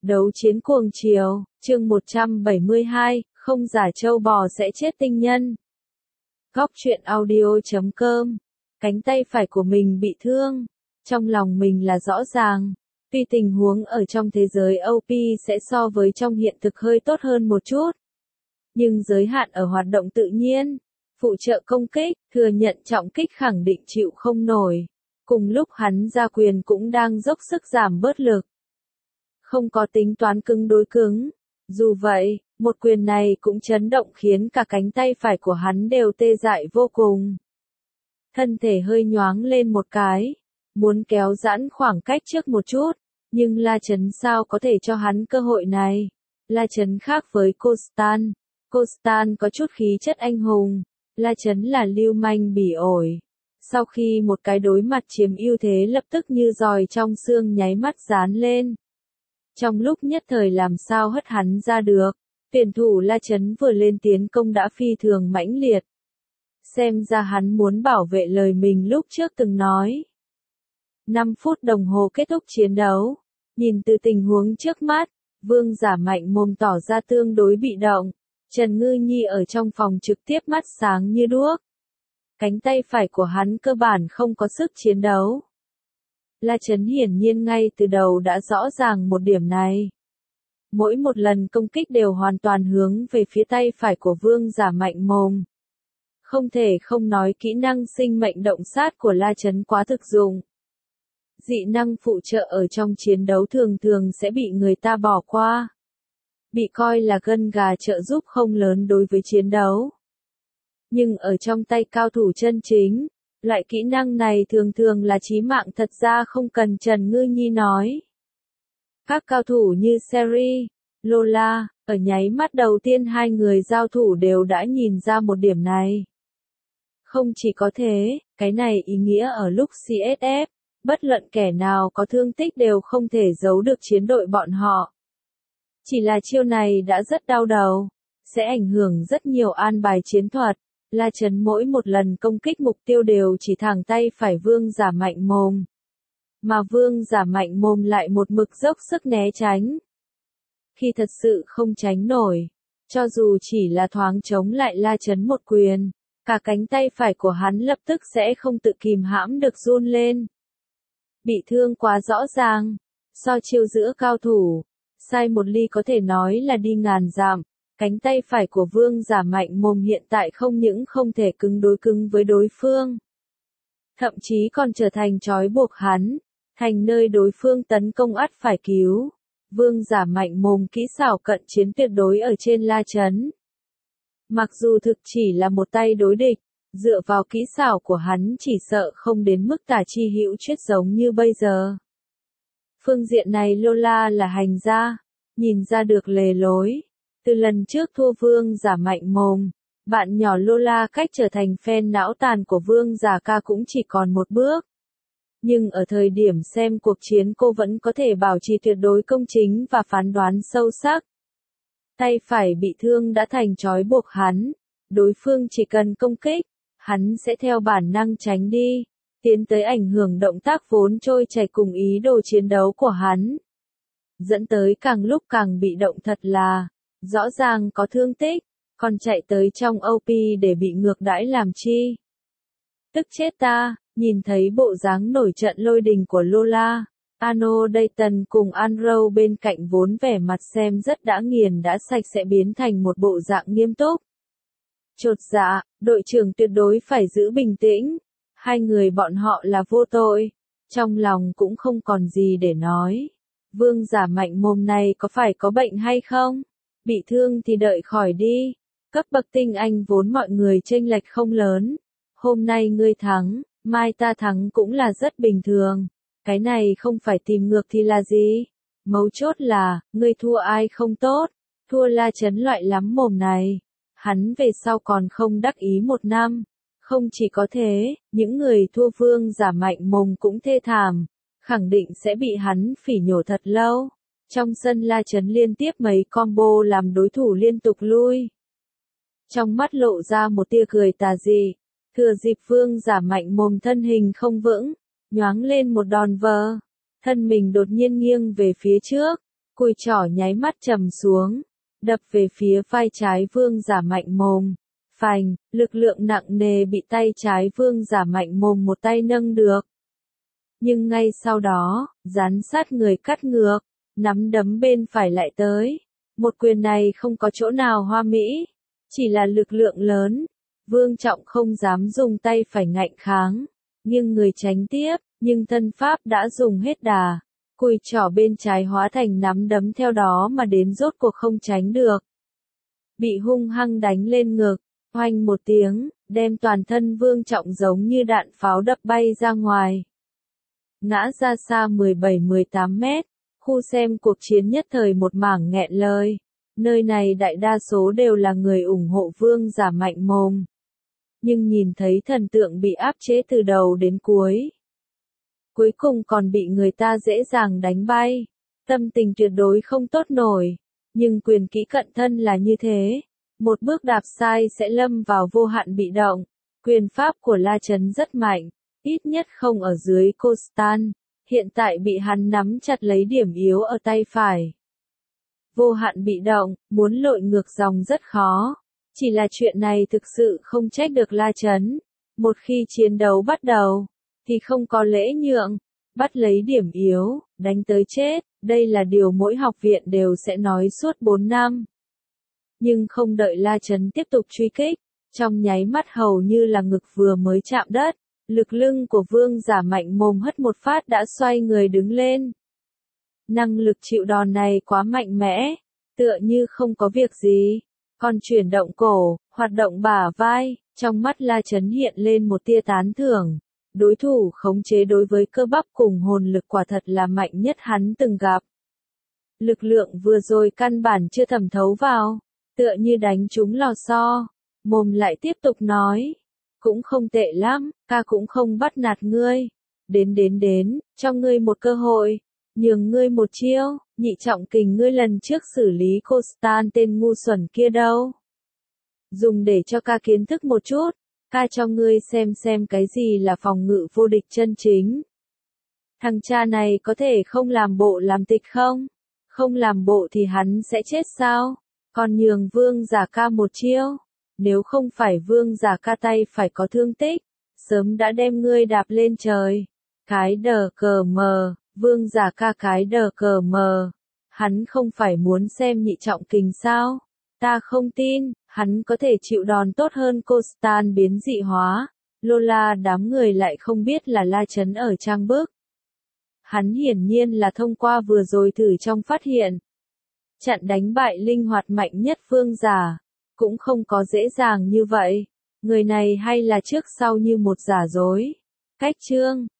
Đấu chiến cuồng chiều, chương 172, không giả trâu bò sẽ chết tinh nhân. Góc truyện audio.com. Cánh tay phải của mình bị thương. Trong lòng mình là rõ ràng. Tuy tình huống ở trong thế giới OP sẽ so với trong hiện thực hơi tốt hơn một chút. Nhưng giới hạn ở hoạt động tự nhiên. Phụ trợ công kích, thừa nhận trọng kích khẳng định chịu không nổi. Cùng lúc hắn ra quyền cũng đang dốc sức giảm bớt lực. Không có tính toán cứng đối cứng. Dù vậy, một quyền này cũng chấn động khiến cả cánh tay phải của hắn đều tê dại vô cùng. Thân thể hơi nhoáng lên một cái, muốn kéo giãn khoảng cách trước một chút, nhưng La Chấn sao có thể cho hắn cơ hội này. La Chấn khác với Constant. Constant có chút khí chất anh hùng, La Chấn là lưu manh bỉ ổi. Sau khi một cái đối mặt chiếm ưu thế lập tức như giòi trong xương nháy mắt dán lên. Trong lúc nhất thời làm sao hất hắn ra được, tuyển thủ La Chấn vừa lên tiến công đã phi thường mãnh liệt. Xem ra hắn muốn bảo vệ lời mình lúc trước từng nói. 5 phút đồng hồ kết thúc chiến đấu. Nhìn từ tình huống trước mắt, Vương Giả Mạnh Mồm tỏ ra tương đối bị động. Trần Ngư Nhi ở trong phòng trực tiếp mắt sáng như đuốc. Cánh tay phải của hắn cơ bản không có sức chiến đấu. La Chấn hiển nhiên ngay từ đầu đã rõ ràng một điểm này. Mỗi một lần công kích đều hoàn toàn hướng về phía tay phải của Vương Giả Mạnh Mồm. Không thể không nói kỹ năng sinh mệnh động sát của La Chấn quá thực dụng. Dị năng phụ trợ ở trong chiến đấu thường thường sẽ bị người ta bỏ qua. Bị coi là gân gà trợ giúp không lớn đối với chiến đấu. Nhưng ở trong tay cao thủ chân chính, loại kỹ năng này thường thường là chí mạng thật ra không cần Trần Ngư Nhi nói. Các cao thủ như Seri, Lola, ở nháy mắt đầu tiên hai người giao thủ đều đã nhìn ra một điểm này. Không chỉ có thế, cái này ý nghĩa ở lúc CSF, bất luận kẻ nào có thương tích đều không thể giấu được chiến đội bọn họ. Chỉ là chiêu này đã rất đau đầu, sẽ ảnh hưởng rất nhiều an bài chiến thuật. La Chấn mỗi một lần công kích mục tiêu đều chỉ thẳng tay phải Vương Giả Mạnh Mồm. Mà Vương Giả Mạnh Mồm lại một mực dốc sức né tránh. Khi thật sự không tránh nổi, cho dù chỉ là thoáng chống lại La Chấn một quyền, cả cánh tay phải của hắn lập tức sẽ không tự kìm hãm được run lên. Bị thương quá rõ ràng, so chiêu giữa cao thủ, sai một ly có thể nói là đi ngàn dặm. Cánh tay phải của Vương Giả Mạnh Mồm hiện tại không những không thể cứng đối cứng với đối phương, thậm chí còn trở thành trói buộc hắn, thành nơi đối phương tấn công ắt phải cứu. Vương Giả Mạnh Mồm kỹ xảo cận chiến tuyệt đối ở trên La Chấn. Mặc dù thực chỉ là một tay đối địch, dựa vào kỹ xảo của hắn chỉ sợ không đến mức tả chi hữu chuyết giống như bây giờ. Phương diện này Lola là hành gia, nhìn ra được lề lối. Từ lần trước thua Vương Giả Mạnh Mồm, bạn nhỏ Lola cách trở thành fan não tàn của Vương Giả Ca cũng chỉ còn một bước. Nhưng ở thời điểm xem cuộc chiến cô vẫn có thể bảo trì tuyệt đối công chính và phán đoán sâu sắc. Tay phải bị thương đã thành trói buộc hắn, đối phương chỉ cần công kích, hắn sẽ theo bản năng tránh đi, tiến tới ảnh hưởng động tác vốn trôi chảy cùng ý đồ chiến đấu của hắn. Dẫn tới càng lúc càng bị động thật là, rõ ràng có thương tích, còn chạy tới trong OP để bị ngược đãi làm chi. Tức chết ta, nhìn thấy bộ dáng nổi trận lôi đình của Lola, Ano Dayton cùng Anrow bên cạnh vốn vẻ mặt xem rất đã nghiền đã sạch sẽ biến thành một bộ dạng nghiêm túc. Chột dạ, đội trưởng tuyệt đối phải giữ bình tĩnh, hai người bọn họ là vô tội, trong lòng cũng không còn gì để nói. Vương Giả Mạnh Mồm này có phải có bệnh hay không? Bị thương thì đợi khỏi đi. Cấp bậc tinh anh vốn mọi người chênh lệch không lớn. Hôm nay ngươi thắng, mai ta thắng cũng là rất bình thường. Cái này không phải tìm ngược thì là gì? Mấu chốt là, ngươi thua ai không tốt, thua La Chấn loại lắm mồm này. Hắn về sau còn không đắc ý một năm. Không chỉ có thế, những người thua Vương Giả Mạnh Mồm cũng thê thảm, khẳng định sẽ bị hắn phỉ nhổ thật lâu. Trong sân La Chấn liên tiếp mấy combo làm đối thủ liên tục lui. Trong mắt lộ ra một tia cười tà dị, thừa dịp Vương Giả Mạnh Mồm thân hình không vững, nhoáng lên một đòn vờ, thân mình đột nhiên nghiêng về phía trước, Cùi trỏ nháy mắt trầm xuống, đập về phía vai trái Vương Giả Mạnh Mồm. Phành, lực lượng nặng nề bị tay trái Vương Giả Mạnh Mồm một tay nâng được. Nhưng ngay sau đó, dán sát người cắt ngược, nắm đấm bên phải lại tới. Một quyền này không có chỗ nào hoa mỹ, chỉ là lực lượng lớn. Vương Trọng không dám dùng tay phải ngạnh kháng, nghiêng người tránh tiếp, nhưng thân pháp đã dùng hết đà. Cùi trỏ bên trái hóa thành nắm đấm theo đó mà đến rốt cuộc không tránh được. Bị hung hăng đánh lên ngực, oanh một tiếng, đem toàn thân Vương Trọng giống như đạn pháo đập bay ra ngoài. Ngã ra xa 17-18 mét, khu xem cuộc chiến nhất thời một mảng nghẹn lời. Nơi này đại đa số đều là người ủng hộ Vương Giả Mạnh Mồm. Nhưng nhìn thấy thần tượng bị áp chế từ đầu đến cuối. Cuối cùng còn bị người ta dễ dàng đánh bay. Tâm tình tuyệt đối không tốt nổi. Nhưng quyền kỹ cận thân là như thế. Một bước đạp sai sẽ lâm vào vô hạn bị động. Quyền pháp của La Chấn rất mạnh. Ít nhất không ở dưới Constant. Hiện tại bị hắn nắm chặt lấy điểm yếu ở tay phải. Vô hạn bị động, muốn lội ngược dòng rất khó. Chỉ là chuyện này thực sự không trách được La Chấn. Một khi chiến đấu bắt đầu, thì không có lễ nhượng. Bắt lấy điểm yếu, đánh tới chết, đây là điều mỗi học viện đều sẽ nói suốt 4 năm. Nhưng không đợi La Chấn tiếp tục truy kích, trong nháy mắt hầu như là ngực vừa mới chạm đất, lực lưng của Vương Giả Mạnh Mồm hất một phát đã xoay người đứng lên. Năng lực chịu đòn này quá mạnh mẽ, tựa như không có việc gì, còn chuyển động cổ, hoạt động bả vai, trong mắt La Chấn hiện lên một tia tán thưởng. Đối thủ khống chế đối với cơ bắp cùng hồn lực quả thật là mạnh nhất hắn từng gặp. Lực lượng vừa rồi căn bản chưa thẩm thấu vào, tựa như đánh trúng lò xo. Mồm lại tiếp tục nói, cũng không tệ lắm, ca cũng không bắt nạt ngươi. Đến, cho ngươi một cơ hội, nhường ngươi một chiêu, Nhị Trọng Kình ngươi lần trước xử lý Constant tên ngu xuẩn kia đâu. Dùng để cho ca kiến thức một chút. Ca cho ngươi xem cái gì là phòng ngự vô địch chân chính. Thằng cha này có thể không làm bộ làm tịch không? Không làm bộ thì hắn sẽ chết sao? Còn nhường Vương Giả ca một chiêu. Nếu không phải Vương Giả ca tay phải có thương tích, sớm đã đem ngươi đạp lên trời. Cái đờ cờ mờ, Vương Giả ca cái đờ cờ mờ. Hắn không phải muốn xem Nhị Trọng Kình sao? Ta không tin, hắn có thể chịu đòn tốt hơn Constant biến dị hóa. Lola đám người lại không biết là La Chấn ở trang bức. Hắn hiển nhiên là thông qua vừa rồi thử trong phát hiện. Chặn đánh bại linh hoạt mạnh nhất Vương Giả. Cũng không có dễ dàng như vậy. Người này hay là trước sau như một giả dối. Cách chương